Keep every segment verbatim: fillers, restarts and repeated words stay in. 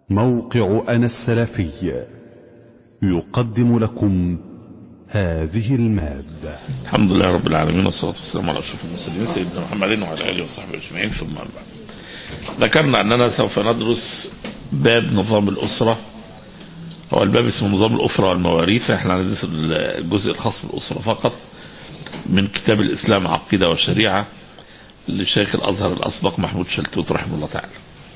موقع أنا السلفي يقدم لكم هذه المادة. الحمد لله رب العالمين، والصلاة والسلام على أشرف المرسلين سيدنا محمد وعلى آله وصحبه أجمعين، ثم بعد. ذكرنا أننا سوف ندرس باب نظام الأسرة. هو الباب اسمه نظام الأسرة والمواريث. احنا هندرس الجزء الخاص بالأسرة فقط من كتاب الإسلام عقيدة وشريعة لشيخ الأزهر الأسبق محمود شلتوت رحمه الله تعالى.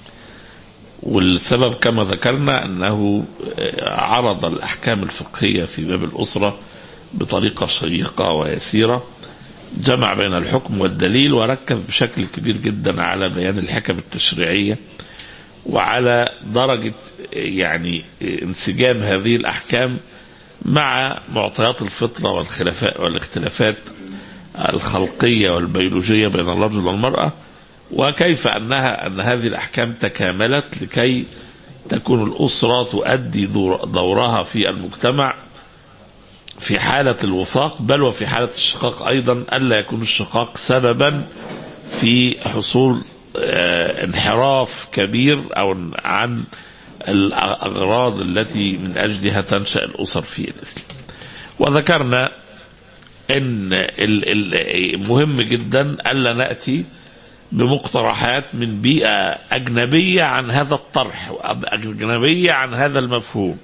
والسبب كما ذكرنا أنه عرض الأحكام الفقهية في باب الأسرة بطريقة شيقة ويسيرة، جمع بين الحكم والدليل، وركز بشكل كبير جدا على بيان الحكم التشريعية وعلى درجة يعني انسجام هذه الأحكام مع معطيات الفطرة والاختلافات الخلقية والبيولوجية بين الرجل والمرأة، وكيف أنها أن هذه الأحكام تكاملت لكي تكون الأسرة تؤدي دورها في المجتمع في حالة الوفاق، بل وفي حالة الشقاق أيضا، ألا يكون الشقاق سببا في حصول انحراف كبير أو عن الأغراض التي من أجلها تنشأ الأسر في الإسلام. وذكرنا أن مهم جدا ألا نأتي بمقترحات من بيئة أجنبية عن هذا الطرح، أجنبية عن هذا المفهوم،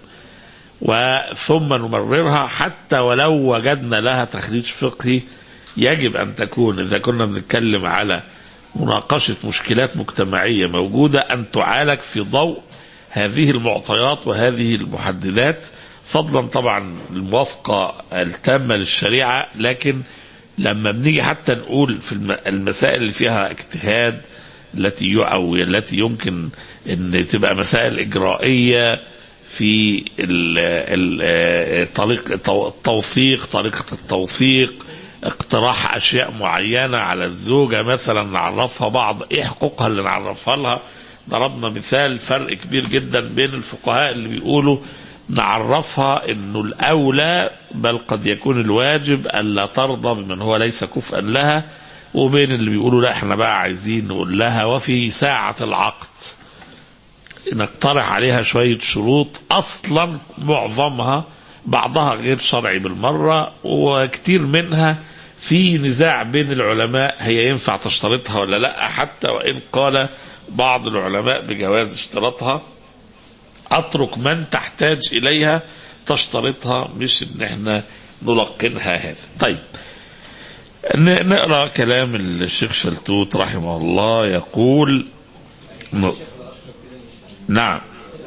وثم نمررها حتى ولو وجدنا لها تخريج فقهي. يجب أن تكون إذا كنا بنتكلم على مناقشة مشكلات مجتمعية موجودة أن تعالج في ضوء هذه المعطيات وهذه المحددات، فضلا طبعا الموافقة التامة للشريعة. لكن لما بنيجي حتى نقول في المسائل اللي فيها اجتهاد التي أو التي يمكن أن تبقى مسائل إجرائية في طريقة التوثيق، طريقة التوثيق، اقتراح أشياء معينة على الزوجة مثلا نعرفها بعض إيه حقوقها اللي نعرفها لها. ضربنا مثال فرق كبير جدا بين الفقهاء اللي بيقولوا نعرفها انه الاولى بل قد يكون الواجب الا ترضى بمن هو ليس كفءا لها، وبين اللي بيقولوا لا احنا بقى عايزين نقول لها وفي ساعة العقد نقترح عليها شوية شروط اصلا معظمها بعضها غير شرعي بالمرة، وكتير منها في نزاع بين العلماء هي ينفع تشترطها ولا لا، حتى وان قال بعض العلماء بجواز اشتراطها. اترك من تحتاج اليها تشترطها، مش ان احنا نلقنها هذا. طيب نقرأ كلام الشيخ شلتوت رحمه الله. يقول ن... نعم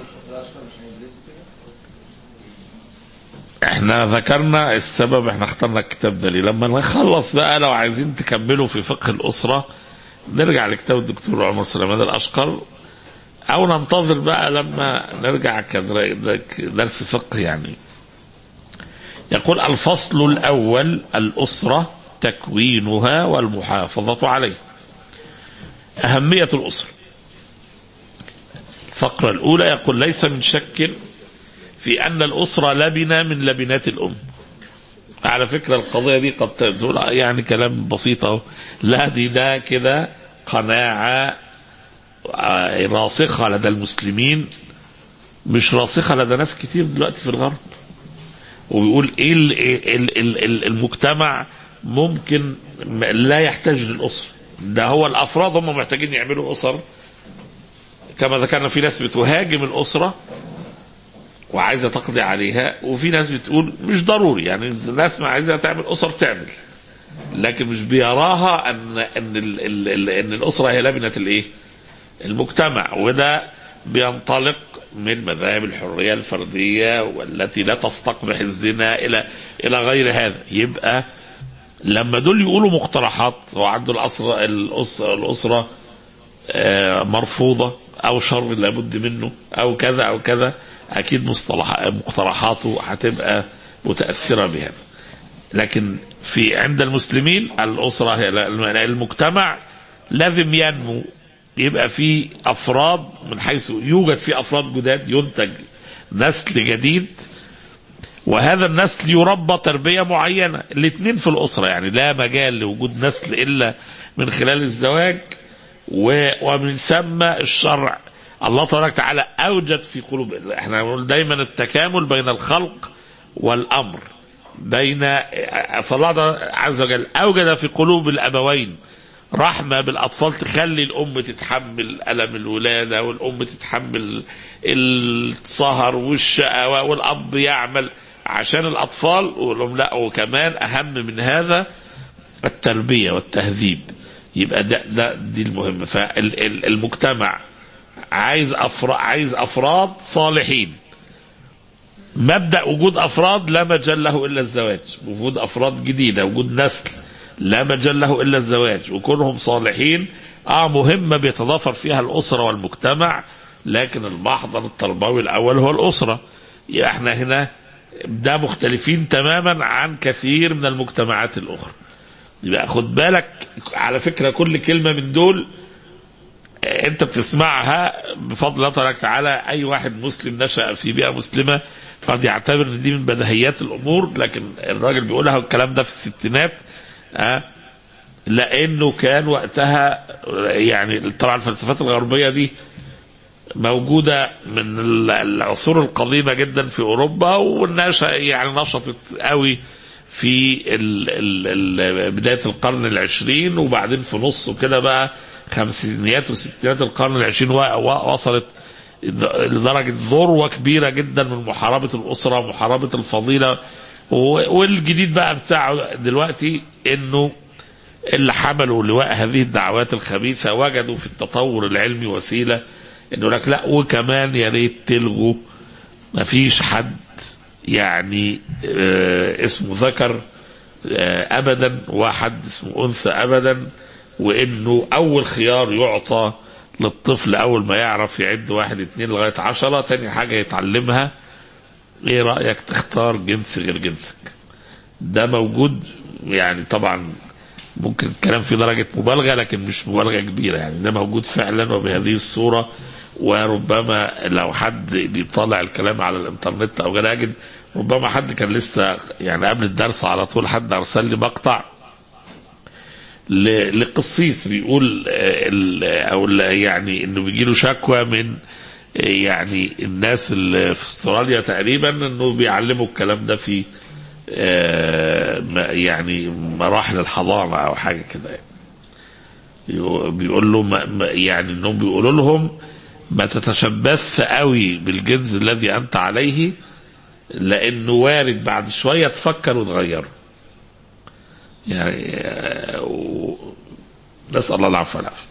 احنا ذكرنا السبب، احنا اخترنا الكتاب ده ليه. لما نخلص بقى لو عايزين تكملوا في فقه الأسرة نرجع لكتاب الدكتور عمر سليمان الأشقر، او ننتظر بقى لما نرجع كدرس فقه يعني. يقول الفصل الاول الاسرة تكوينها والمحافظة عليه. اهمية الاسرة. الفقرة الاولى يقول ليس من شك في ان الاسرة لبنة من لبنات الام. على فكرة القضية دي قد تقول يعني كلام بسيط، لا دي ده كده قناعة راسخة لدى المسلمين، مش راسخة لدى ناس كتير دلوقتي في الغرب. وبيقول ايه المجتمع ممكن لا يحتاج للأسرة، ده هو الأفراد هم محتاجين يعملوا أسر. كما ذكرنا في ناس بتهاجم الأسرة وعايزة تقضي عليها، وفي ناس بتقول مش ضروري، يعني الناس ما عايزة تعمل أسر تعمل، لكن مش بيراها أن أن أن الأسرة هي لبنة الإيه؟ المجتمع. وده بينطلق من مذاهب الحرية الفردية والتي لا تستقبح الزنا إلى إلى غير هذا. يبقى لما دول يقولوا مقترحات وعنده الأسرة الأسرة, الأسرة مرفوضة أو شر لابد منه أو كذا أو كذا، أكيد مصطلح مقترحاته هتبقى متأثرة بهذا. لكن في عند المسلمين الأسرة هي المجتمع لازم ينمو، يبقى في أفراد من حيث يوجد في أفراد جداد، ينتج نسل جديد، وهذا النسل يربى تربية معينة. الاثنين في الأسرة، يعني لا مجال لوجود نسل إلا من خلال الزواج، ومن ثم الشرع الله تبارك وتعالى أوجد في قلوب، احنا نقول دايما التكامل بين الخلق والأمر، بين فالله عز وجل أوجد في قلوب الأبوين رحمة بالأطفال تخلي الأم تتحمل ألم الولادة، والأم تتحمل السهر والشقاوة، والأب يعمل عشان الأطفال، ولهم لا، وكمان أهم من هذا التربية والتهذيب. يبقى ده, ده دي المهم. فالمجتمع عايز أفراد عايز أفراد صالحين. مبدأ وجود أفراد لا مجال له إلا الزواج، وجود أفراد جديدة، وجود نسل لا مجال له إلا الزواج، وكونهم صالحين آه مهمة بيتضافر فيها الأسرة والمجتمع، لكن المحضن التربوي الأول هو الأسرة. يعني احنا هنا ده مختلفين تماما عن كثير من المجتمعات الأخرى. يبقى خد بالك على فكرة كل كلمة من دول انت بتسمعها بفضل الله تبارك وتعالى. اي واحد مسلم نشأ في بيئة مسلمة قد يعتبر ان دي من بديهيات الامور، لكن الراجل بيقولها الكلام ده في الستينات أه لانه كان وقتها يعني طبعا الفلسفات الغربية دي موجودة من العصور القديمة جدا في اوروبا، والناس يعني نشطت قوي في ال ال ال بداية القرن العشرين، وبعدين في نصه كده بقى خمسينيات وستينات القرن العشرين وصلت لدرجة ذروة كبيرة جدا من محاربة الأسرة ومحاربة الفضيلة. والجديد بقى بتاعه دلوقتي انه اللي حملوا لواء هذه الدعوات الخبيثة وجدوا في التطور العلمي وسيلة انه لك لا، وكمان يا ريت تلغوا ما فيش حد يعني آه اسمه ذكر آه ابدا، وحد اسمه انثى ابدا، وانه اول خيار يعطى للطفل اول ما يعرف يعد واحد اتنين لغاية عشرة، تاني حاجة يتعلمها ايه رأيك تختار جنس غير جنسك. ده موجود يعني، طبعا ممكن الكلام في درجة مبالغة لكن مش مبالغة كبيرة، يعني ده موجود فعلا وبهذه الصورة. وربما لو حد بيطلع الكلام على الانترنت او غير اجد، ربما حد كان لسه يعني قبل الدرس على طول حد ارسل لي مقطع لقصيص بيقول او يعني انه بيجي له شكوى من يعني الناس اللي في استراليا تقريبا انه بيعلموا الكلام ده في يعني مراحل الحضانة او حاجة كده. يعني بيقول له يعني انهم بيقولوا لهم ما تتشبث قوي بالجنس الذي انت عليه، لانه وارد بعد شوية تفكر وتغيره. يعني نسأل الله العفو والعافية.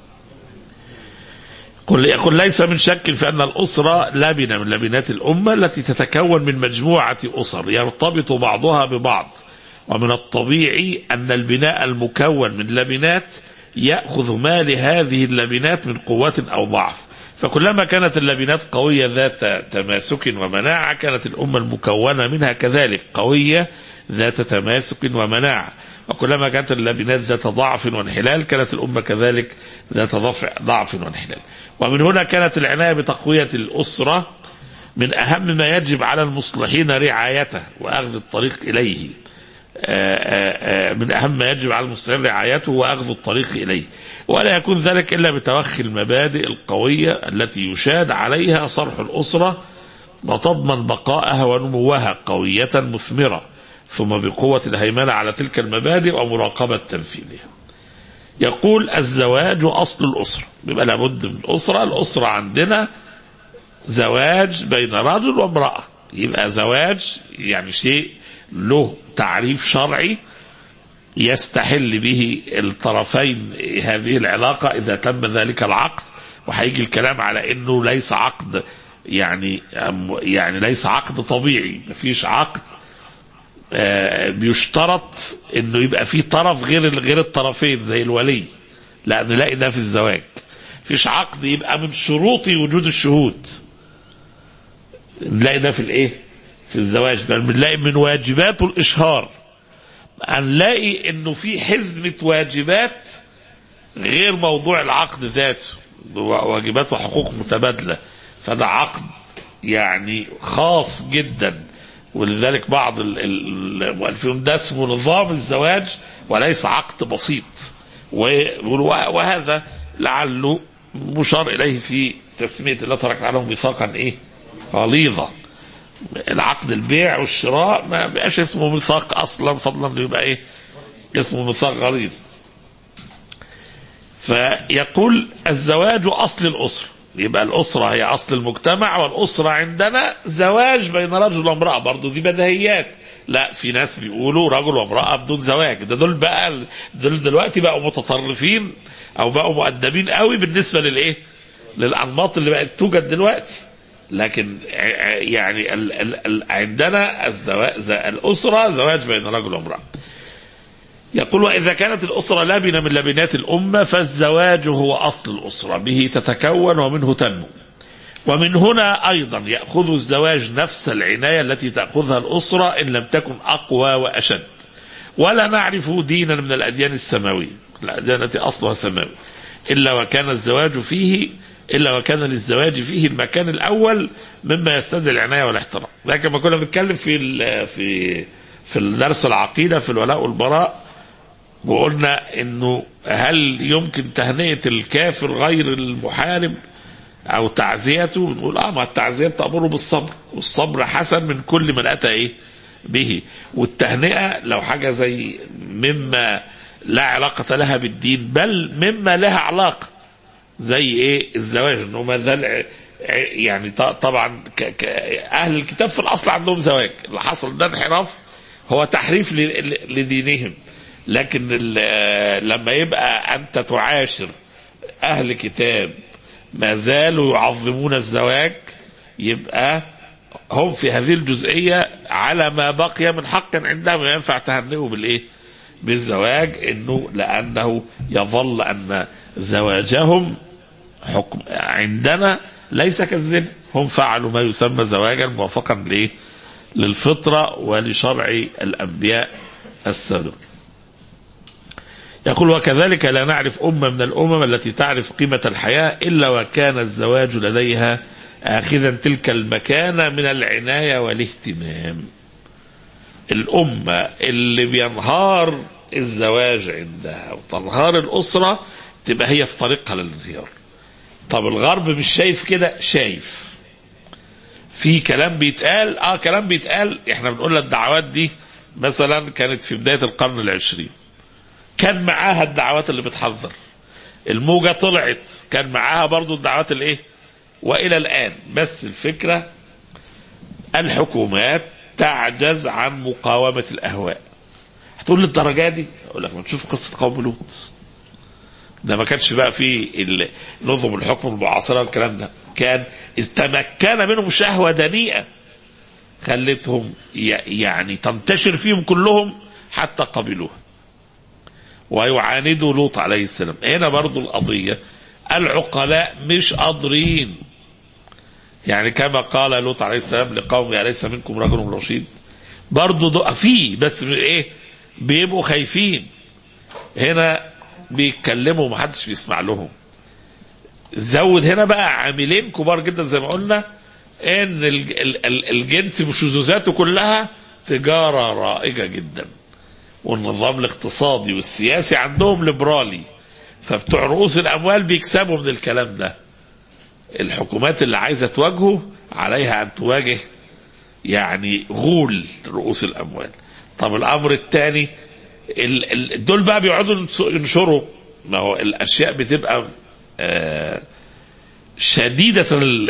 قل يقول ليس من شك في أن الأسرة لبنة من لبنات الأمة التي تتكون من مجموعة أسر يرتبط بعضها ببعض، ومن الطبيعي أن البناء المكون من لبنات يأخذ ما لهذه اللبنات من قوة أو ضعف، فكلما كانت اللبنات قوية ذات تماسك ومناعة كانت الأمة المكونة منها كذلك قوية ذات تماسك ومناعة، وكلما كانت اللبنات ذات ضعف وانحلال كانت الأمة كذلك ذات ضعف وانحلال. ومن هنا كانت العناية بتقوية الأسرة من أهم ما يجب على المصلحين رعايته وأخذ الطريق إليه. آآ آآ من أهم ما يجب على المصلحين رعايته وأخذ الطريق إليه، ولا يكون ذلك إلا بتوخي المبادئ القوية التي يشاد عليها صرح الأسرة وتضمن بقائها ونموها قوية مثمرة، ثم بقوة الهيمنة على تلك المبادئ ومراقبة تنفيذها. يقول الزواج أصل الأسرة، بيبقى لابد من أسرة. الأسرة عندنا زواج بين رجل وامرأة، يبقى زواج يعني شيء له تعريف شرعي يستحل به الطرفين هذه العلاقة إذا تم ذلك العقد. وهيجي الكلام على إنه ليس عقد يعني يعني ليس عقد طبيعي، مفيش عقد بيشترط انه يبقى فيه طرف غير غير الطرفين زي الولي، لا نلاقي ده في الزواج. فيش عقد يبقى من شروط وجود الشهود، نلاقي ده في الايه في الزواج. بل بنلاقي من واجباته الاشهار، هنلاقي انه في حزمة واجبات غير موضوع العقد ذاته، واجبات وحقوق متبادلة. فده عقد يعني خاص جدا، ولذلك بعض المؤلفين ده اسمه نظام الزواج وليس عقد بسيط. وهذا لعله مشار إليه في تسمية الله ترك عليهم ميثاقا ايه غليظا. العقد البيع والشراء ما بقاش اسمه ميثاق اصلا، فضلا يبقى ايه اسمه ميثاق غليظ. فيقول الزواج اصل الاسره، يبقى الاسره هي اصل المجتمع، والاسره عندنا زواج بين رجل وامراه. برضو دي بديهيات، لا في ناس بيقولوا رجل وامراه بدون زواج. ده دول بقى دول دلوقتي بقوا متطرفين او بقوا مؤدبين قوي بالنسبه للايه للانماط اللي بقت توجد دلوقتي. لكن يعني ال ال ال عندنا الزواج الاسره زواج بين رجل وامراه. يقول وإذا كانت الأسرة لبنة من لبنات الأمة فالزواج هو أصل الأسرة، به تتكون ومنه تنمو. ومن هنا أيضا يأخذ الزواج نفس العناية التي تأخذها الأسرة إن لم تكن أقوى وأشد. ولا نعرف دينا من الأديان السماوية، الأديان التي أصلها سماوي، إلا وكان الزواج فيه إلا وكان للزواج فيه المكان الأول مما يستدعي العناية والاحترام. لكن ما كنا بنتكلم في في في الدرس العقيدة في الولاء والبراء، وقلنا انه هل يمكن تهنئة الكافر غير المحارب او تعزيته؟ بنقول اه ما التعزية تأمره بالصبر، والصبر حسن من كل من اتى ايه به. والتهنئة لو حاجة زي مما لا علاقة لها بالدين بل مما لها علاقة زي ايه الزواج، انه ما زال يعني طبعا اهل الكتاب في الاصل عندهم زواج، اللي حصل ده انحراف هو تحريف لدينهم. لكن لما يبقى أنت تعاشر أهل كتاب ما زالوا يعظمون الزواج، يبقى هم في هذه الجزئية على ما بقي من حق عندهم، ينفع تهنئوا بالإيه بالزواج، إنه لأنه يظل أن زواجهم حكم عندنا ليس كالزنا، هم فعلوا ما يسمى زواجا موافقا لإيه للفطرة ولشرع الأنبياء السابق. يقول وكذلك لا نعرف أمة من الأمم التي تعرف قيمة الحياة إلا وكان الزواج لديها آخذا تلك المكانة من العناية والاهتمام. الأمة اللي بينهار الزواج عندها وتنهار الأسرة تبقى هي في طريقها للانهيار. طب الغرب مش شايف كده؟ شايف. في كلام بيتقال اه كلام بيتقال احنا بنقول الدعوات دي مثلا كانت في بداية القرن العشرين، كان معاها الدعوات اللي بتحذر، الموجة طلعت كان معاها برضو الدعوات الايه والى الان. بس الفكرة الحكومات تعجز عن مقاومة الاهواء. هتقول للدرجة دي؟ اقول لك ما تشوف قصة قوم لوط، ده ما كانش بقى في نظم الحكم المعاصرة والكلام ده، كان استمكن منهم شهوة دنيئة خلتهم يعني تنتشر فيهم كلهم حتى قبلوها ويعاندوا لوط عليه السلام. هنا برضو القضية العقلاء مش قادرين، يعني كما قال لوط عليه السلام لقوم أليس منكم رجل رشيد، برضو فيه بس ايه بيبقوا خايفين. هنا بيتكلموا ومحدش بيسمع لهم. زود هنا بقى عاملين كبار جدا زي ما قلنا، ان الجنس بشذوذاته كلها تجارة رائجة جدا، والنظام الاقتصادي والسياسي عندهم ليبرالي، فبتوع رؤوس الاموال بيكسبوا من الكلام ده. الحكومات اللي عايزة تواجهه عليها ان تواجه يعني غول رؤوس الاموال. طب الامر الثاني دول بقى بيقعدوا ينشروا، ما هو الاشياء بتبقى آه شديدة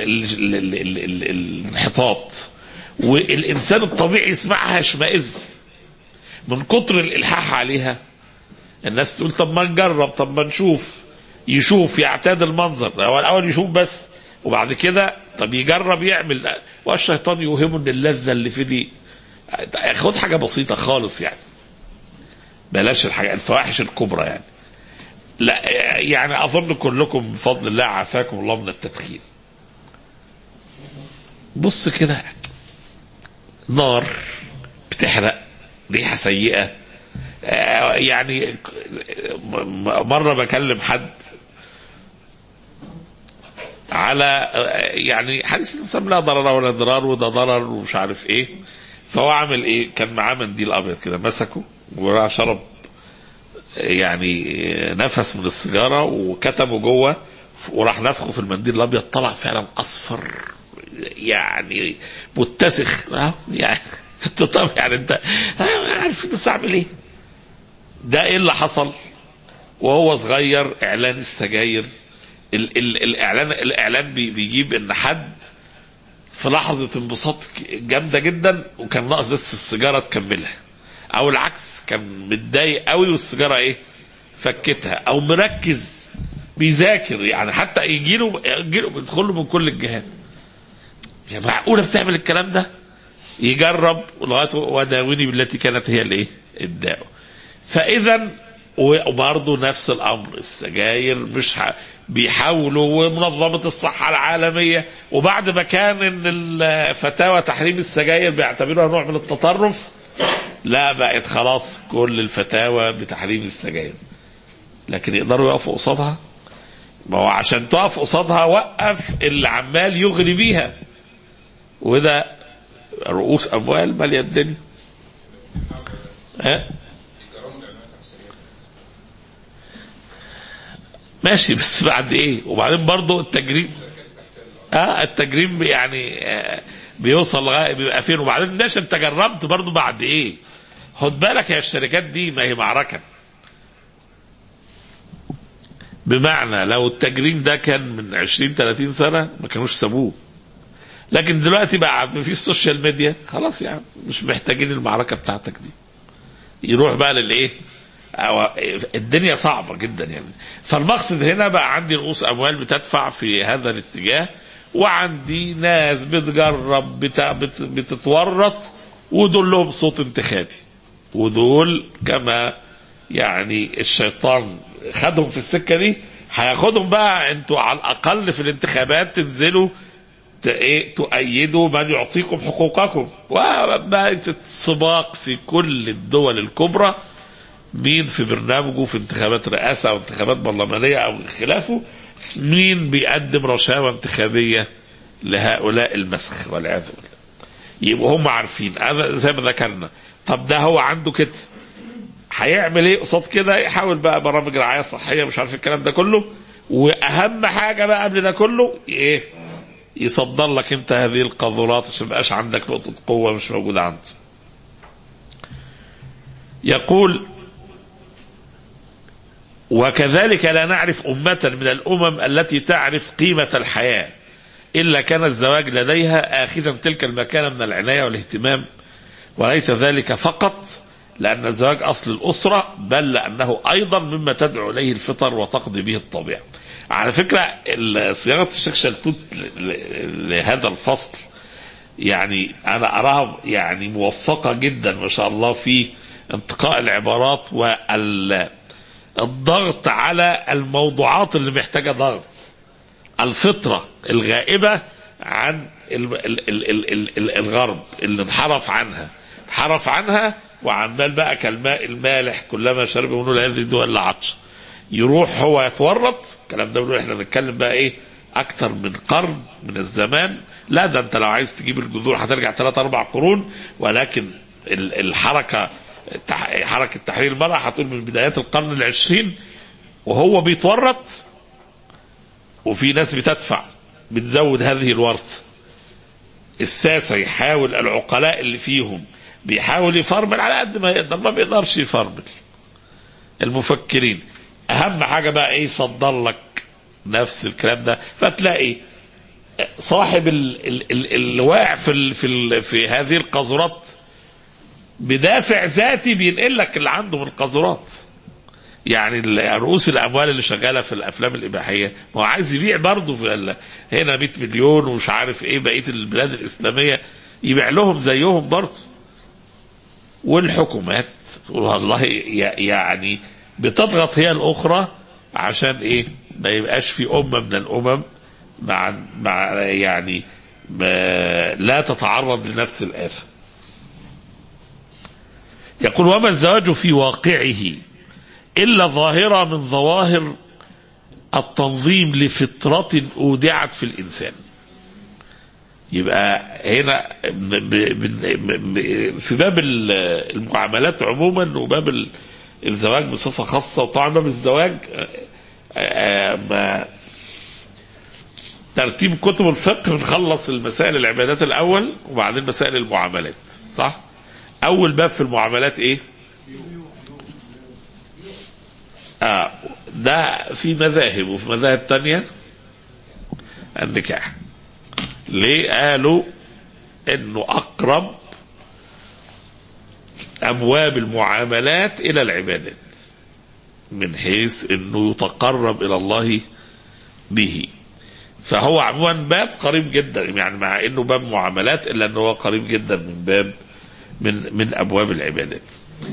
الانحطاط، والإنسان الطبيعي يسمعها يشمئز من كتر الإلحاح عليها. الناس تقول طب ما نجرب، طب ما نشوف، يشوف يعتاد المنظر، هو الأول يشوف بس وبعد كده طب يجرب يعمل، والشيطان يوهمه ان اللذة اللي في دي خد حاجة بسيطة خالص، يعني بلاش الحاجة الفواحش الكبرى يعني. لا يعني أظن كلكم بفضل الله عافاكم الله من التدخين. بص كده نار بتحرق، ريحة سيئة. يعني مرة بكلم حد على يعني حديث الإنسان لا ضرر ولا ضرار وده ضرر ومش عارف ايه، فهو عمل ايه؟ كان معاه منديل أبيض كده مسكه وراح شرب يعني نفس من السيجارة وكتمه جوه وراح نفخه في المنديل الابيض، طلع فعلا اصفر يعني متسخ. يعني انت طب يعني انت عارف بس اعمل ايه؟ ده ايه اللي حصل وهو صغير؟ اعلان السجاير. ال ال الاعلان الاعلان بي بيجيب ان حد في لحظة انبساط جامدة جدا وكان ناقص بس السيجارة تكملها، او العكس كان متضايق قوي والسيجارة ايه فكتها، او مركز بيذاكر يعني حتى يجيله يجيله بيدخله من كل الجهات. يا معقولة بتعمل الكلام ده؟ يجرب لغايه وداوني بالتي كانت هي الايه الداء. فاذا وبرضه نفس الامر السجاير مش ح... بيحاولوا، ومنظمه الصحه العالميه وبعد ما كان ان الفتاوى تحريم السجاير بيعتبروها نوع من التطرف، لا بقت خلاص كل الفتاوى بتحريم السجاير. لكن يقدروا يقفوا قصادها؟ ما هو عشان تقف قصادها وقف اللي عمال يغري بيها، وده رؤوس اموال ماليه الدنيا. ها ماشي، بس بعد ايه؟ وبعدين برضه التجريم اه التجريم يعني آه بيوصل لغايه بيبقى فين، وبعدين ماشي انت جرمت برضه بعد ايه؟ خد بالك يا الشركات دي ما هي معركه. بمعنى لو التجريم ده كان من عشرين ثلاثين سنه ما كانوش سابوه، لكن دلوقتي بقى في السوشيال ميديا خلاص يعني مش محتاجين المعركه بتاعتك دي، يروح بقى للايه؟ الدنيا صعبه جدا يعني. فالمقصد هنا بقى عندي رؤوس اموال بتدفع في هذا الاتجاه، وعندي ناس بتجرب بت... بتتورط، ودول لهم صوت انتخابي، ودول كما يعني الشيطان خدهم في السكه دي هياخدهم بقى. انتوا على الاقل في الانتخابات تنزلوا تؤيدوا من يعطيكم حقوقكم، وبقت السباق في كل الدول الكبرى مين في برنامجه في انتخابات رئاسة او انتخابات برلمانية او خلافه مين بيقدم رشاوى انتخابية لهؤلاء المسخ والعياذ بالله. يبقوا هم عارفين هذا زي ما ذكرنا. طب ده هو عنده كده، هيعمل ايه قصاد كده؟ يحاول بقى برامج رعاية صحية مش عارف الكلام ده كله، واهم حاجة بقى قبل ده كله ايه؟ يصدر لك انت هذه القاذورات عشان مبقاش عندك نقطة قوة مش موجودة عنده. يقول وكذلك لا نعرف أمة من الأمم التي تعرف قيمة الحياة إلا كان الزواج لديها آخذا تلك المكانة من العناية والاهتمام، وليس ذلك فقط لأن الزواج أصل الأسرة، بل لأنه أيضا مما تدعو إليه الفطر وتقضي به الطبيعة. على فكرة صياغة الشيخ شلتوت لهذا الفصل يعني أنا أراها يعني موفقة جدا ما شاء الله في انتقاء العبارات والضغط على الموضوعات اللي محتاجة ضغط. الفطرة الغائبة عن الغرب اللي انحرف عنها انحرف عنها وعمال بقى كالماء المالح كلما شرب منه لا يزيد ولا عطش، يروح هو يتورط. الكلام ده بنقول احنا بنتكلم بقى ايه اكتر من قرن من الزمان. لا ده انت لو عايز تجيب الجذور هترجع ثلاث اربع قرون، ولكن الحركة حركة تحرير المرأة هتقول من بدايات القرن العشرين وهو بيتورط، وفي ناس بتدفع بتزود هذه الورطة. الساسة يحاول العقلاء اللي فيهم بيحاول يفرمل على قد ما يقدر، ما بيقدرش يفرمل. المفكرين اهم حاجة بقى ايه؟ صدر لك نفس الكلام ده، فتلاقي صاحب الواقع في ال في ال في هذه القاذورات بدافع ذاتي بينقل لك اللي عنده من القاذورات. يعني رؤوس الاموال اللي شغاله في الافلام الاباحيه ما هو عايز يبيع برضه في هنا مئة مليون ومش عارف ايه بقيه البلاد الاسلاميه يبيع لهم زيهم برضه. والحكومات والله يعني بتضغط هي الاخرى عشان ايه؟ ما يبقاش في امه من الامم مع مع يعني ما لا تتعرض لنفس الآفة. يقول وما الزواج في واقعه إلا ظاهرة من ظواهر التنظيم لفطرة أودعت في الإنسان. يبقى هنا في باب المعاملات عموما وباب الزواج بصفة خاصة، وطبعا باب الزواج ما ترتيب كتب الفقه بنخلص المسائل العبادات الأول وبعدين مسائل المعاملات، صح؟ أول باب في المعاملات إيه؟ آه ده في مذاهب، وفي مذاهب تانية النكاح. ليه؟ قالوا إنه أقرب أبواب المعاملات إلى العبادات من حيث إنه يتقرب إلى الله به، فهو عموما باب قريب جدا، يعني مع إنه باب معاملات إلا إنه هو قريب جدا من باب من من أبواب العبادات.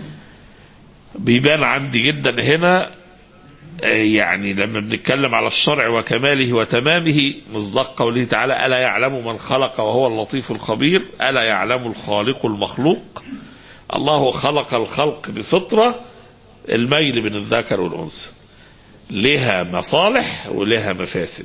بيبان عندي جدا هنا يعني لما بنتكلم على الشرع وكماله وتمامه مصداق قوله تعالى: ألا يعلم من خلق وهو اللطيف الخبير، ألا يعلم الخالق المخلوق. الله خلق الخلق بفطرة الميل بين الذكر والأنثى، لها مصالح ولها مفاسد.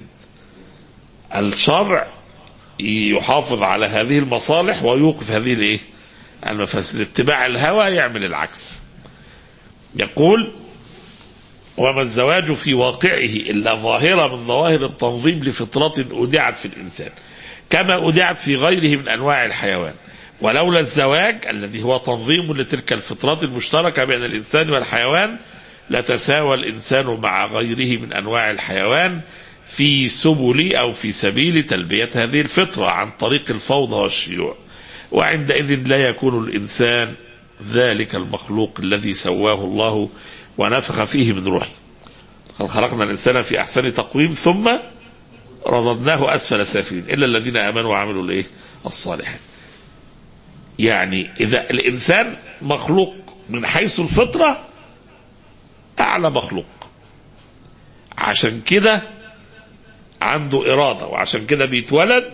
الشرع يحافظ على هذه المصالح ويوقف هذه الايه المفاسد. اتباع الهوى يعمل العكس. يقول: وما الزواج في واقعه إلا ظاهرة من ظواهر التنظيم لفطرة أودعت في الإنسان كما أودعت في غيره من أنواع الحيوان، ولولا الزواج الذي هو تنظيم لتلك الفطرة المشتركة بين الإنسان والحيوان لتساوى الإنسان مع غيره من أنواع الحيوان في سبل أو في سبيل تلبية هذه الفطرة عن طريق الفوضى والشيوع، وعندئذ لا يكون الإنسان ذلك المخلوق الذي سواه الله ونفخ فيه من روحه. قد خلقنا الإنسان في أحسن تقويم ثم رددناه أسفل سافلين إلا الذين آمنوا وعملوا الإيه الصالحات. يعني إذا الإنسان مخلوق من حيث الفطرة أعلى مخلوق، عشان كده عنده إرادة، وعشان كده بيتولد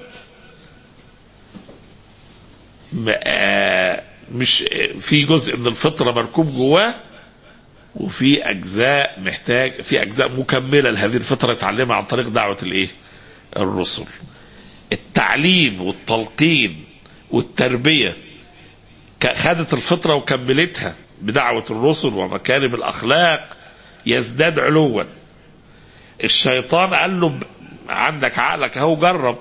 مش في جزء من الفطرة مركوب جواه، وفي أجزاء محتاج في أجزاء مكملة لهذه الفطرة يتعلمها عن طريق دعوة الإيه الرسل. التعليم والتلقين والتربية خدت الفطرة وكملتها بدعوة الرسل ومكارم الأخلاق يزداد علوا. الشيطان قال له: عندك عقلك اهو جرب،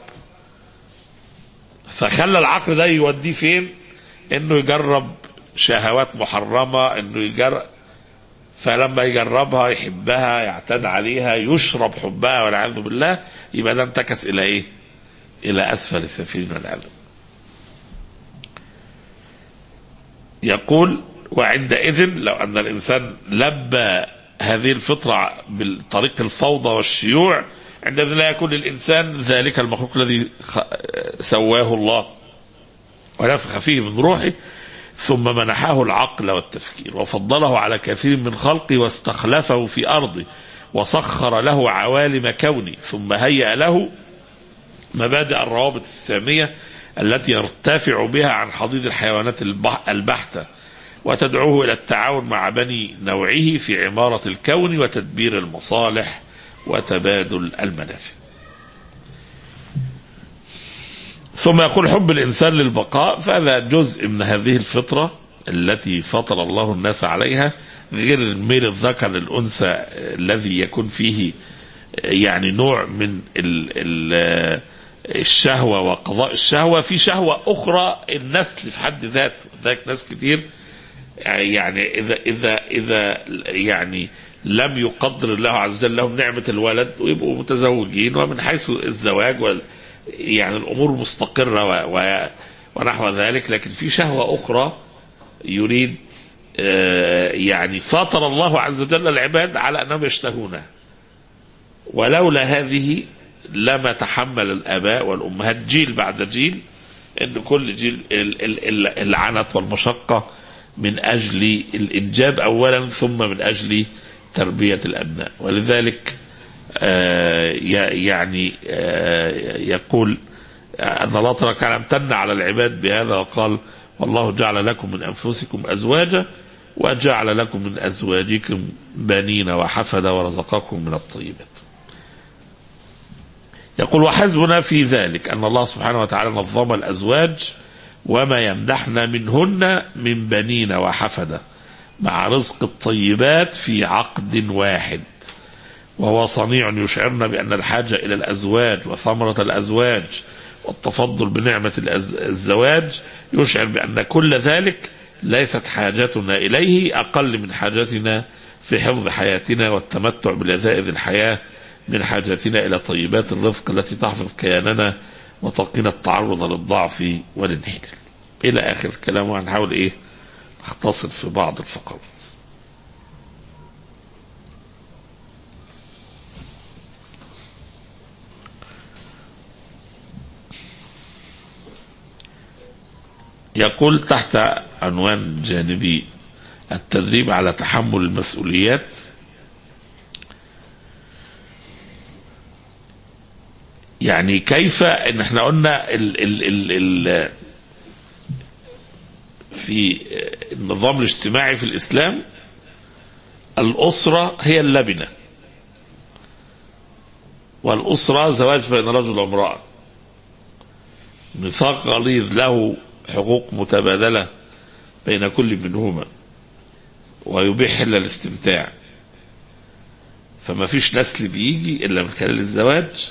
فخلى العقل ده يوديه فين؟ انه يجرب شهوات محرمة، انه يجرب، فلما يجربها يحبها يعتاد عليها يشرب حبها والعياذ بالله، يبقى ده انتكس الى ايه؟ الى اسفل السافلين والعياذ. يقول: وعندئذ لو ان الانسان لبى هذه الفطرة بالطريق الفوضى والشيوع عندئذ لا يكون للإنسان ذلك المخلوق الذي سواه الله ونفخ فيه من روحه ثم منحه العقل والتفكير وفضله على كثير من خلقه واستخلفه في أرضه وسخر له عوالم كونه ثم هيأ له مبادئ الروابط السامية التي يرتفع بها عن حضيض الحيوانات البحتة وتدعوه إلى التعاون مع بني نوعه في عمارة الكون وتدبير المصالح وتبادل المنافع. ثم يقول: حب الإنسان للبقاء، فهذا جزء من هذه الفطرة التي فطر الله الناس عليها، غير الميل الذكر للأنثى الذي يكون فيه يعني نوع من الشهوة وقضاء الشهوة. في شهوة أخرى النسل في حد ذاته، ذاك ناس كتير يعني إذا إذا إذا يعني لم يقدر الله عز وجل لهم نعمة الولد ويبقوا متزوجين ومن حيث الزواج وال يعني الأمور مستقرة و... و... ونحو ذلك، لكن في شهوة أخرى يريد آه يعني فاطر الله عز وجل العباد على أنهم يشتهونها، ولولا هذه لما تحمل الآباء والأمهات جيل بعد جيل أن كل جيل العنت والمشقة من أجل الإنجاب أولا ثم من أجل تربية الأبناء. ولذلك آه يعني آه يقول أن الله تبارك وتعالى امتن على العباد بهذا وقال: والله جعل لكم من أنفسكم أزواجا وجعل لكم من أزواجكم بنين وحفدا ورزقكم من الطيبات. يقول: وحسبنا في ذلك أن الله سبحانه وتعالى نظم الأزواج وما يمدحنا منهن من بنين وحفدا مع رزق الطيبات في عقد واحد، وهو صنيع يشعرنا بأن الحاجة إلى الأزواج وثمرة الأزواج والتفضل بنعمة الزواج يشعر بأن كل ذلك ليست حاجتنا إليه أقل من حاجتنا في حفظ حياتنا والتمتع بلذائذ الحياة من حاجتنا إلى طيبات الرزق التي تحفظ كياننا وتقينا التعرض للضعف والانحلال إلى آخر كلامه. هنحاول إيه نختصر في بعض الفقرات. يقول تحت عنوان جانبي التدريب على تحمل المسؤوليات: يعني كيف ان احنا قلنا ال ال ال ال في النظام الاجتماعي في الإسلام الأسرة هي اللبنة، والأسرة زواج بين رجل وامرأة، ميثاق غليظ له حقوق متبادلة بين كل منهما، ويبيح إلا الاستمتاع، فما فيش نسل بيجي إلا من خلال الزواج.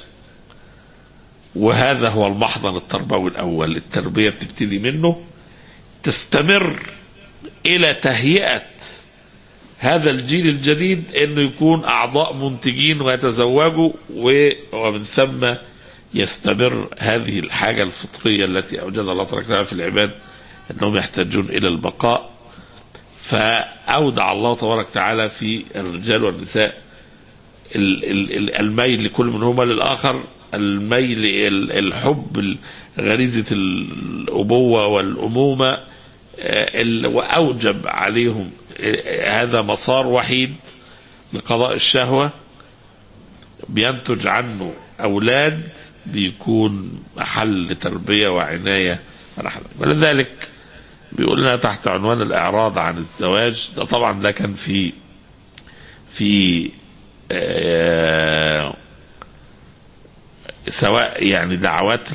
وهذا هو المحضن التربوي الأول، التربية بتبتدي منه تستمر إلى تهيئة هذا الجيل الجديد أنه يكون أعضاء منتجين ويتزوجوا، ومن ثم يستمر هذه الحاجة الفطرية التي أوجدها الله تبارك وتعالى في العباد أنهم يحتاجون إلى البقاء. فأودع الله تبارك وتعالى في الرجال والنساء الميل لكل منهما للآخر، الميل الحب، غريزة الأبوة والأمومة، وأوجب عليهم هذا مسار وحيد لقضاء الشهوة بينتج عنه أولاد بيكون محل تربية وعناية ورحمة. ولذلك بيقول لنا تحت عنوان الإعراض عن الزواج، ده طبعا ده كان في في آه سواء يعني دعوات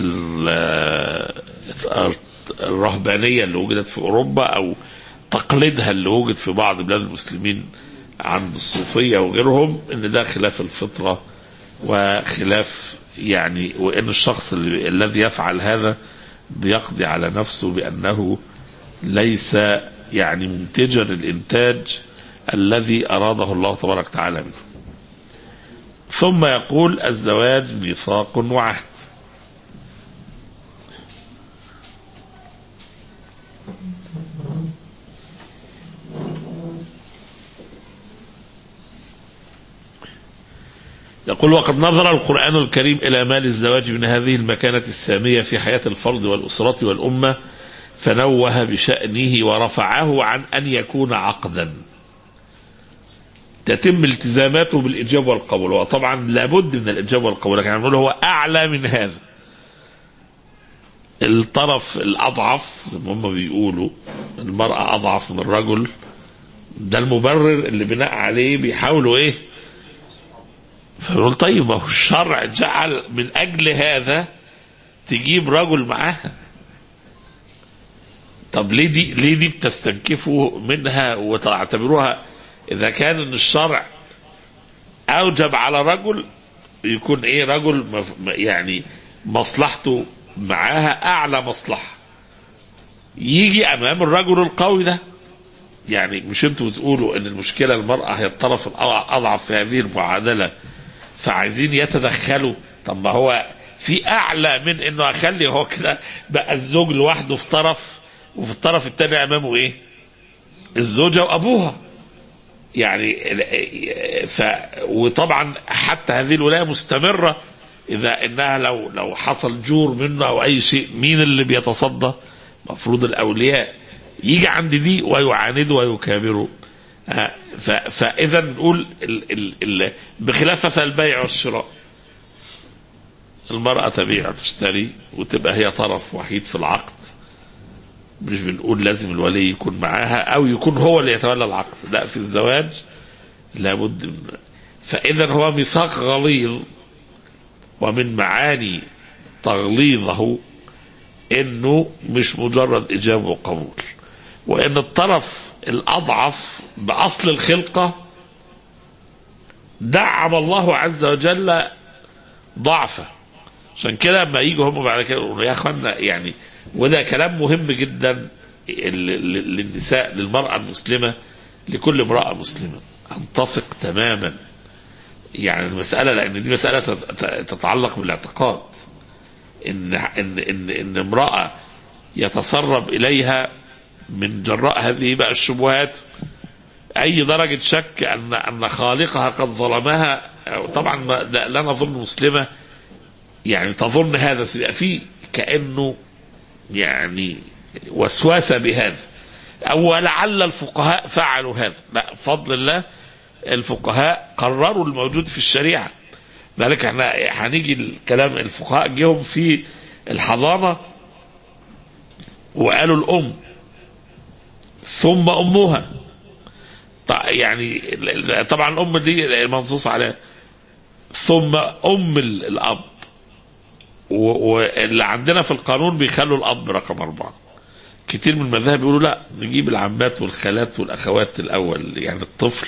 الرهبانية اللي وجدت في أوروبا أو تقليدها اللي وجد في بعض بلاد المسلمين عند الصوفية وغيرهم، إن ده خلاف الفطرة وخلاف يعني، وإن الشخص الذي يفعل هذا بيقضي على نفسه بأنه ليس يعني منتجا الإنتاج الذي أراده الله تبارك وتعالى منه. ثم يقول الزواج ميثاق وعهد. يقول وقد نظر القرآن الكريم إلى مال الزواج من هذه المكانة السامية في حياة الفرد والأسرة والأمة، فنوه بشأنه ورفعه عن أن يكون عقدا تتم التزاماته بالإجابة والقبول. وطبعا لابد من الإجابة والقبول، لكن نقول هو أعلى من هذا. الطرف الأضعف زي ما هم بيقولوا المرأة أضعف من الرجل، ده المبرر اللي بناء عليه بيحاولوا إيه، فنقول طيب ما هو الشرع جعل من أجل هذا تجيب رجل معاها، طب ليه دي ليه دي بتستنكفوا منها وتعتبروها؟ إذا كان الشرع أوجب على رجل يكون إيه، رجل يعني مصلحته معاها أعلى مصلحة، يجي أمام الرجل القوي ده. يعني مش أنتوا بتقولوا إن المشكلة المرأة هي الطرف الأضعف في هذه المعادلة، فعايزين يتدخلوا؟ طب ما هو في أعلى من إنه أخلي هو كده بقى الزوج لوحده في طرف، وفي الطرف الثاني أمامه إيه، الزوجة وأبوها يعني. ف وطبعا حتى هذه الولاية مستمرة، إذا إنها لو لو حصل جور منه أو أي شيء، مين اللي بيتصدى؟ مفروض الأولياء. يجي عند دي ويعاندوا ويكابروا. فإذا نقول ال ال ال بخلاف البيع والشراء، المرأة تبيع وتشتري وتبقى هي طرف وحيد في العقد، مش بنقول لازم الولي يكون معاها أو يكون هو اللي يتولى العقد، لا، في الزواج لابد من. فإذا هو ميثاق غليظ، ومن معاني تغليظه إنه مش مجرد إجابة وقبول، وإن الطرف الأضعف بأصل الخلقة دعم الله عز وجل ضعفه. عشان كده لما يجوا هم بعد كده يقولوا يا اخوانا يعني، وده كلام مهم جدا للنساء، للمرأة المسلمة، لكل امرأة مسلمة أن تثق تماما يعني المسألة، لأن دي مسألة تتعلق بالاعتقاد، إن إن إن إن امرأة يتسرب إليها من جراء هذه بقى الشبهات أي درجة شك أن أن خالقها قد ظلمها. طبعا لا نظن مسلمة يعني تظن هذا، في كأنه يعني وسواسة بهذا، أو لعل الفقهاء فعلوا هذا. لا، بفضل الله الفقهاء قرروا الموجود في الشريعة. ذلك احنا هنيجي الكلام، الفقهاء جيهم في الحضانة وقالوا الأم ثم أمها، يعني طبعا الأم دي منصوص عليها، ثم أم الأب، واللي عندنا في القانون بيخلوا الأب رقم أربعة. كتير من المذاهب بيقولوا لا، نجيب العمات والخالات والأخوات الأول، يعني الطفل.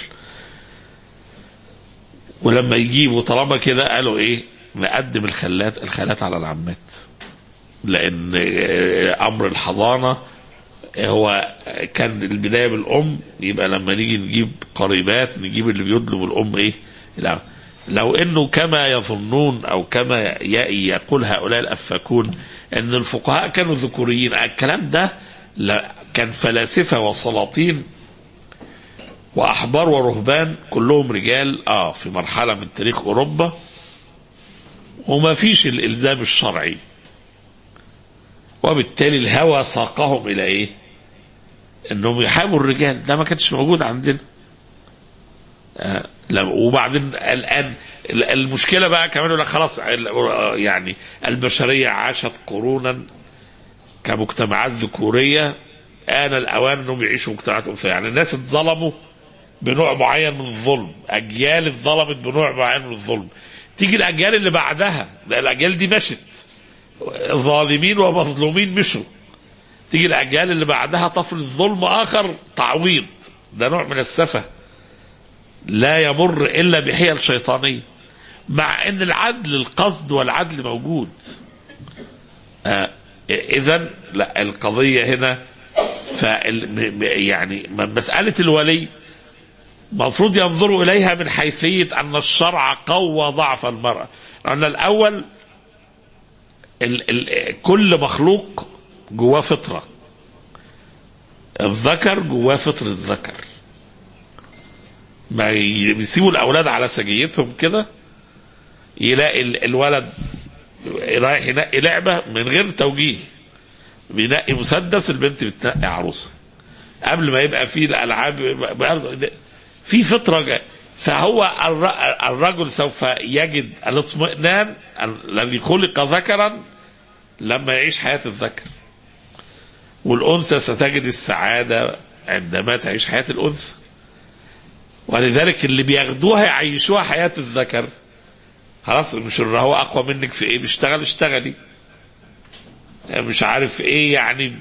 ولما يجيبوا طالما كده قالوا إيه، نقدم الخالات الخالات على العمات، لأن أمر الحضانة هو كان البداية بالأم، يبقى لما نيجي نجيب قريبات نجيب اللي بيدلوا بالأم إيه. لا، لو انه كما يظنون او كما يقول هؤلاء الافاكون ان الفقهاء كانوا ذكوريين، الكلام ده لا، كان فلاسفه وسلاطين واحبار ورهبان كلهم رجال اه في مرحله من تاريخ اوروبا، وما فيش الالزام الشرعي، وبالتالي الهوى ساقهم الى ايه، انهم يحابوا الرجال. ده ما كانش موجود عندنا. آه وبعدين الآن المشكلة بقى كمان يقول لك خلاص يعني البشرية عاشت قرونا كمجتمعات ذكورية، آن الأوان أنهم يعيشوا مجتمعات أنثى. يعني الناس اتظلموا بنوع معين من الظلم، أجيال اتظلمت بنوع معين من الظلم، تيجي الأجيال اللي بعدها، الأجيال دي مشت ظالمين ومظلومين مشوا، تيجي الأجيال اللي بعدها طفل الظلم آخر تعويض. ده نوع من السفه لا يمر إلا بحيل شيطانية، مع أن العدل القصد والعدل موجود. آه إذن لا، القضية هنا يعني مسألة الولي مفروض ينظروا إليها من حيثية أن الشرع قوى ضعف المرأة. لأن الأول ال ال كل مخلوق جواه فطرة، الذكر جواه فطرة الذكر، ما بيسيبوا الأولاد على سجيتهم كده، يلاقي الولد رايح ينقي لعبة من غير توجيه، بينقي مسدس، البنت بتنقي عروسة، قبل ما يبقى فيه الألعاب في فطرة. فهو الرجل سوف يجد الاطمئنان الذي خلق ذكرا لما يعيش حياة الذكر، والأنثى ستجد السعادة عندما تعيش حياة الأنثى. ولذلك اللي بياخدوها يعيشوها حياة الذكر، خلاص مش اللي هو أقوى منك في إيه، بيشتغل اشتغلي، مش عارف إيه يعني.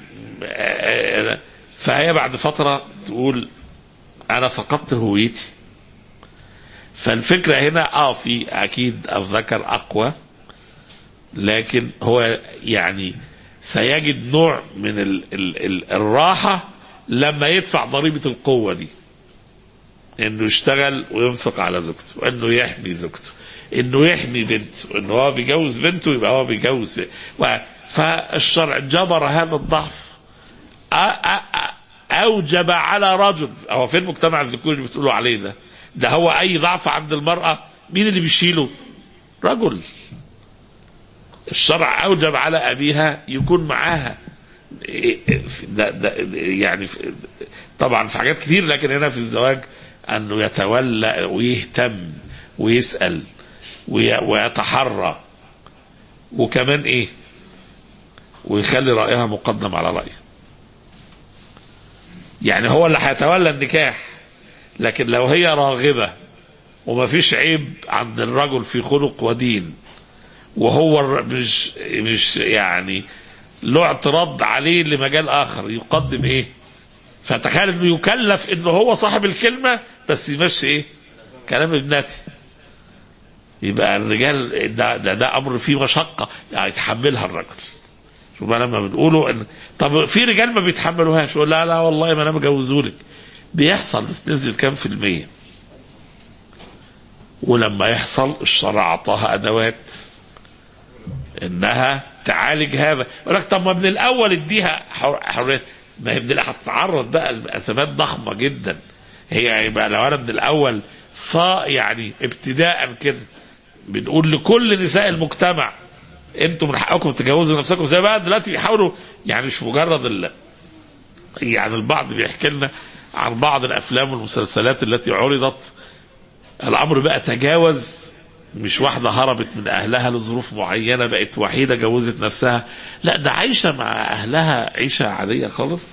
فهي بعد فترة تقول أنا فقدت هويتي. فالفكرة هنا آه في أكيد الذكر أقوى، لكن هو يعني سيجد نوع من ال ال ال الراحة لما يدفع ضريبة القوة دي، انه يشتغل وينفق على زوجته، انه يحمي زوجته، انه يحمي بنته، انه هو بيجوز بنته يبقى هو بيجوز بنته. فالشرع جبر هذا الضعف، اوجب على رجل. هو في المجتمع الذكوري اللي بتقولوا عليه ده، ده هو اي ضعف عند المرأة مين اللي بيشيله؟ رجل. الشرع اوجب على ابيها يكون معاها. ده ده يعني طبعا في حاجات كتير، لكن هنا في الزواج انه يتولى ويهتم ويسأل ويتحرى، وكمان ايه، ويخلي رأيها مقدم على رأيه. يعني هو اللي هيتولى النكاح، لكن لو هي راغبة وما فيش عيب عند الرجل في خلق ودين، وهو مش مش يعني له اعتراض عليه لمجال اخر، يقدم ايه؟ فتخيل انه يكلف انه هو صاحب الكلمة بس يمشي ايه؟ كلام ابنتي. يبقى الرجال ده ده, ده امر فيه مشقه يعني يتحملها الرجل. شوف لما بنقولوا ان طب في رجال ما بيتحملوهاش، يقول لا لا والله ما انا مجوزولك. بيحصل بس نسبه كام في المية. ولما يحصل الشرع اعطاها ادوات انها تعالج هذا. يقول لك طب ما من الاول اديها حريه، ما هي من الاول هتتعرض بقى لازمات ضخمه جدا. هي يبقى لو انا من الاول صا يعني ابتداء كده بنقول لكل نساء المجتمع انتم من حقكم تجوزوا نفسكم، زي بقى دلوقتي بيحاولوا يعني مش مجرد ال... يعني البعض بيحكي لنا عن بعض الافلام والمسلسلات التي عرضت الامر بقى تجاوز، مش واحده هربت من اهلها لظروف معينه بقت وحيده جوزت نفسها، لا ده عايشه مع اهلها عيشه عاديه خالص،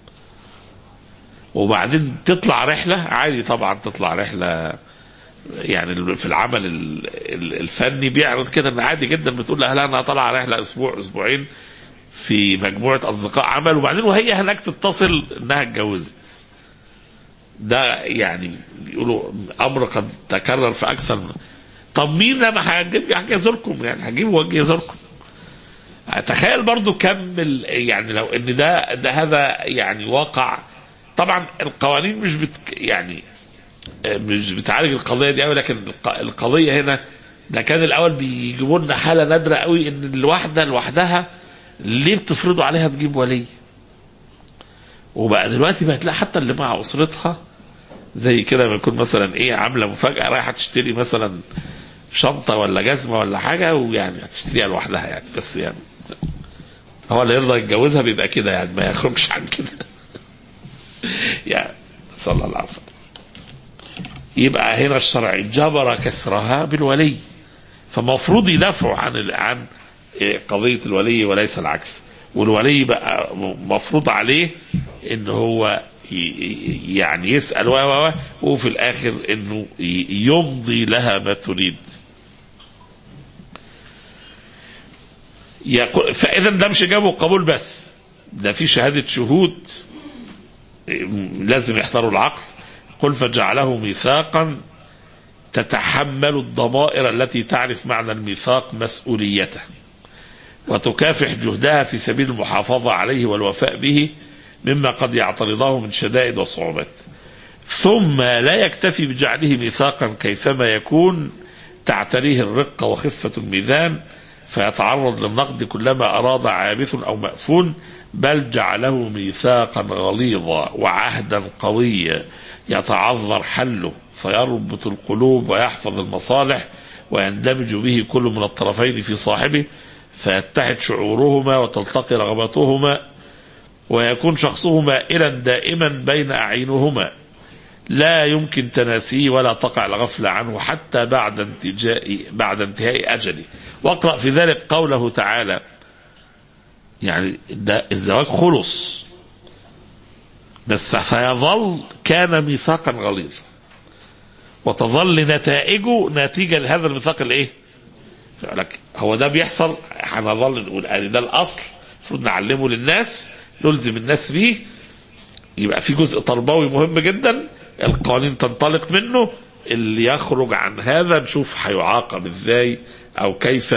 وبعدين تطلع رحله عادي. طبعا تطلع رحله يعني في العمل الفني بيعرض كده ان عادي جدا بتقول لاهلها انها طالعه رحله اسبوع اسبوعين في مجموعه اصدقاء عمل، وبعدين وهي هناك تتصل انها اتجوزت. ده يعني بيقولوا امر قد تكرر في اكثر من. طب مين لما هجيب هجي ازوركم يعني هجيب واجي ازوركم. تخيل برضو كمل يعني لو ان ده ده هذا يعني واقع. طبعا القوانين مش بت يعني مش بتعالج القضيه دي قوي، لكن القضيه هنا ده كان الاول بيجيبوا لنا حاله نادره قوي ان الواحده لوحدها ليه بتفرضوا عليها تجيب ولي. وبقى دلوقتي بقى تلاقي حتى اللي مع اسرتها زي كده ما يكون مثلا ايه عامله مفاجاه رايحه تشتري مثلا شنطه ولا جزمه ولا حاجه ويعني هتشتريها لوحدها يعني، بس يعني هو اللي يرضى يتجوزها بيبقى كده يعني ما يخرجش عن كده يعني صلى الله عليه وسلم. يبقى هنا الشرع جبر كسرها بالولي، فمفروض يدافعوا عن عن قضيه الولي وليس العكس. والولي بقى مفروض عليه ان هو يعني يسأل و و وفي الاخر انه يمضي لها ما تريد. فاذا ده مش جابوا قبول بس، ده في شهاده شهود لازم يحضروا العقل. قل فجعله ميثاقا تتحمل الضمائر التي تعرف معنى الميثاق مسؤوليته وتكافح جهدها في سبيل المحافظة عليه والوفاء به مما قد يعترضه من شدائد وصعوبات. ثم لا يكتفي بجعله ميثاقا كيفما يكون تعتريه الرقة وخفة الميزان فيتعرض للنقد كلما أراد عابث أو مأفون، بل جعله ميثاقا غليظا وعهدا قويا يتعذر حله فيربط القلوب ويحفظ المصالح ويندمج به كل من الطرفين في صاحبه فيتحد شعورهما وتلتقي رغبتهما ويكون شخصه مائلا دائما بين أعينهما لا يمكن تناسيه ولا تقع الغفلة عنه حتى بعد انتهاء بعد انتهاء أجله. واقرأ في ذلك قوله تعالى يعني ده الزواج خلص بس سيظل كان ميثاقا غليظا وتظل نتائجه نتيجة لهذا الميثاق الايه. لك هو ده بيحصل هنظل نقول يعني ده الاصل المفروض نعلمه للناس نلزم الناس بيه. يبقى في جزء تربوي مهم جدا القوانين تنطلق منه، اللي يخرج عن هذا نشوف هيعاقب ازاي او كيف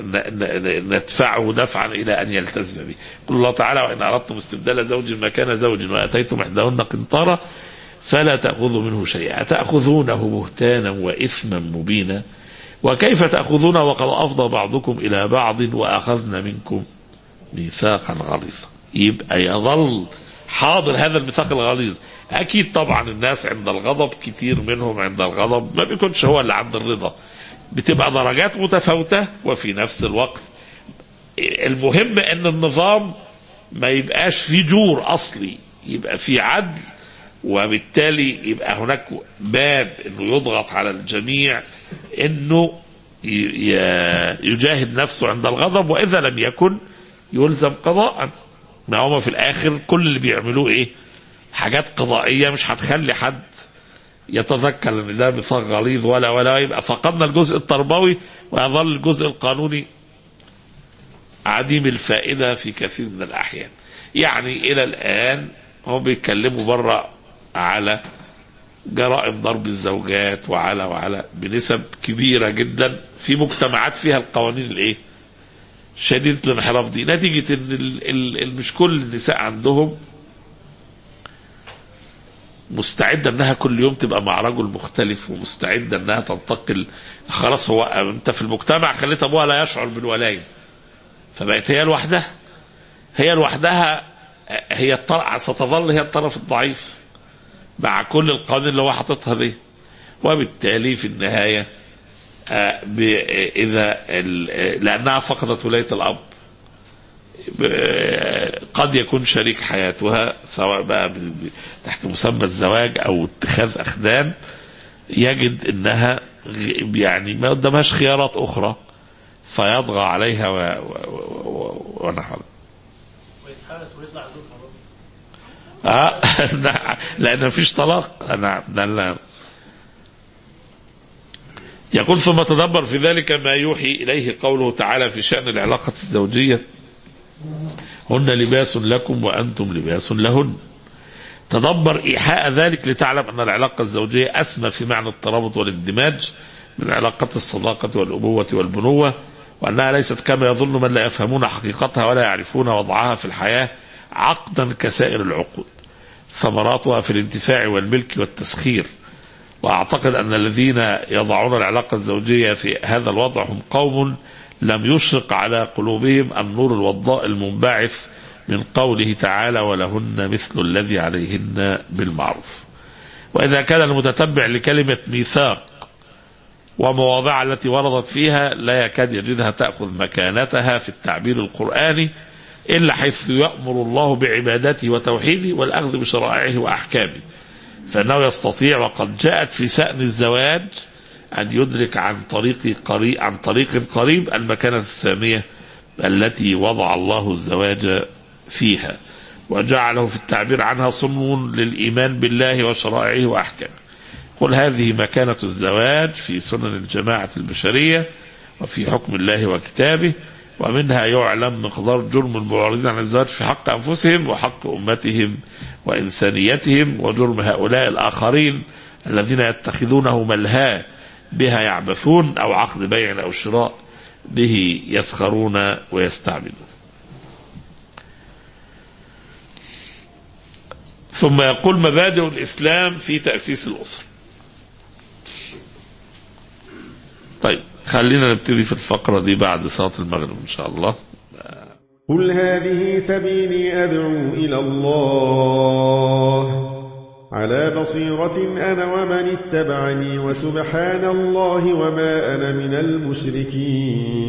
ندفعه دفعا الى ان يلتزم به. قل الله تعالى وان اردتم استبدال زوج مكان زوج واتيتم احداهن قنطارا فلا تاخذوا منه شيئا اتاخذونه بهتانا واثما مبينا وكيف تاخذونه وقد افضى بعضكم الى بعض واخذنا منكم ميثاقا غليظا. يبقى يظل حاضر هذا الميثاق الغليظ. اكيد طبعا الناس عند الغضب كتير منهم عند الغضب ما بيكونش هو اللي عند الرضا، بتبقى درجات متفاوتة وفي نفس الوقت المهم ان النظام ما يبقاش فيه جور اصلي، يبقى فيه عدل وبالتالي يبقى هناك باب انه يضغط على الجميع انه يجاهد نفسه عند الغضب واذا لم يكن يلزم قضاء. ما هم في الاخر كل اللي بيعملوه ايه حاجات قضائية مش هتخلي حد يتذكر ان ده ميثاق غليظ ولا ولا يبقى فقدنا الجزء التربوي ويظل الجزء القانوني عديم الفائدة في كثير من الأحيان. يعني إلى الآن هم بيتكلموا بره على جرائم ضرب الزوجات وعلى وعلى بنسب كبيرة جدا في مجتمعات فيها القوانين الايه شديدة الانحراف دي، نتيجة ان ال ال ال مش كل النساء عندهم مستعدة انها كل يوم تبقى مع رجل مختلف، ومستعدة انها تنتقل. خلاص هو انت في المجتمع خليت ابوها لا يشعر بالولاية، فبقت هي لوحدها هي لوحدها هي الطرف، ستظل هي الطرف الضعيف مع كل القوانين اللي هو حاططها دي. وبالتالي في النهاية إذا لأنها فقدت ولاية الأب قد يكون شريك حياتها سواء بقى تحت مسمى الزواج أو اتخاذ أخدان، يجد أنها يعني ما قدامهاش خيارات أخرى فيضغى عليها ونحن ويتحبس ويطلع زوجها اه لأن مفيش طلاق. نعم. لا. يقول ثم تدبر في ذلك ما يوحي إليه قوله تعالى في شأن العلاقة الزوجية: هن لباس لكم وأنتم لباس لهن. تدبر إيحاء ذلك لتعلم أن العلاقة الزوجية أسمى في معنى الترابط والاندماج من علاقة الصداقة والأبوة والبنوة، وأنها ليست كما يظن من لا يفهمون حقيقتها ولا يعرفون وضعها في الحياة عقدا كسائر العقود، ثمراتها في الانتفاع والملك والتسخير. وأعتقد أن الذين يضعون العلاقة الزوجية في هذا الوضع هم قوم لم يشرق على قلوبهم النور الوضاء المنبعث من قوله تعالى: ولهن مثل الذي عليهن بالمعروف. وإذا كان المتتبع لكلمة ميثاق ومواضع التي وردت فيها لا يكاد يجدها تأخذ مكانتها في التعبير القرآني إلا حيث يأمر الله بعبادته وتوحيده والأخذ بشرائعه وأحكامه، فإنه يستطيع وقد جاءت في شأن الزواج أن يدرك عن طريق قريب عن طريق قريب المكانة السامية التي وضع الله الزواج فيها، وجعله في التعبير عنها صنو للإيمان بالله وشرائعه وأحكامه. قل هذه مكانة الزواج في سنن الجماعة البشرية وفي حكم الله وكتابه، ومنها يعلم مقدار جرم المعارضين عن الزواج في حق أنفسهم وحق أمتهم وإنسانيتهم، وجرم هؤلاء الآخرين الذين يتخذونه ملهى بها يعبثون، أو عقد بيع أو شراء به يسخرون ويستعبدون. ثم يقول مبادئ الإسلام في تأسيس الأسرة. طيب خلينا نبتدي في الفقرة دي بعد صلاة المغرب إن شاء الله. قل هذه سبيلي أدعو إلى الله على بصيرة أنا ومن اتبعني وسبحان الله وما أنا من المشركين.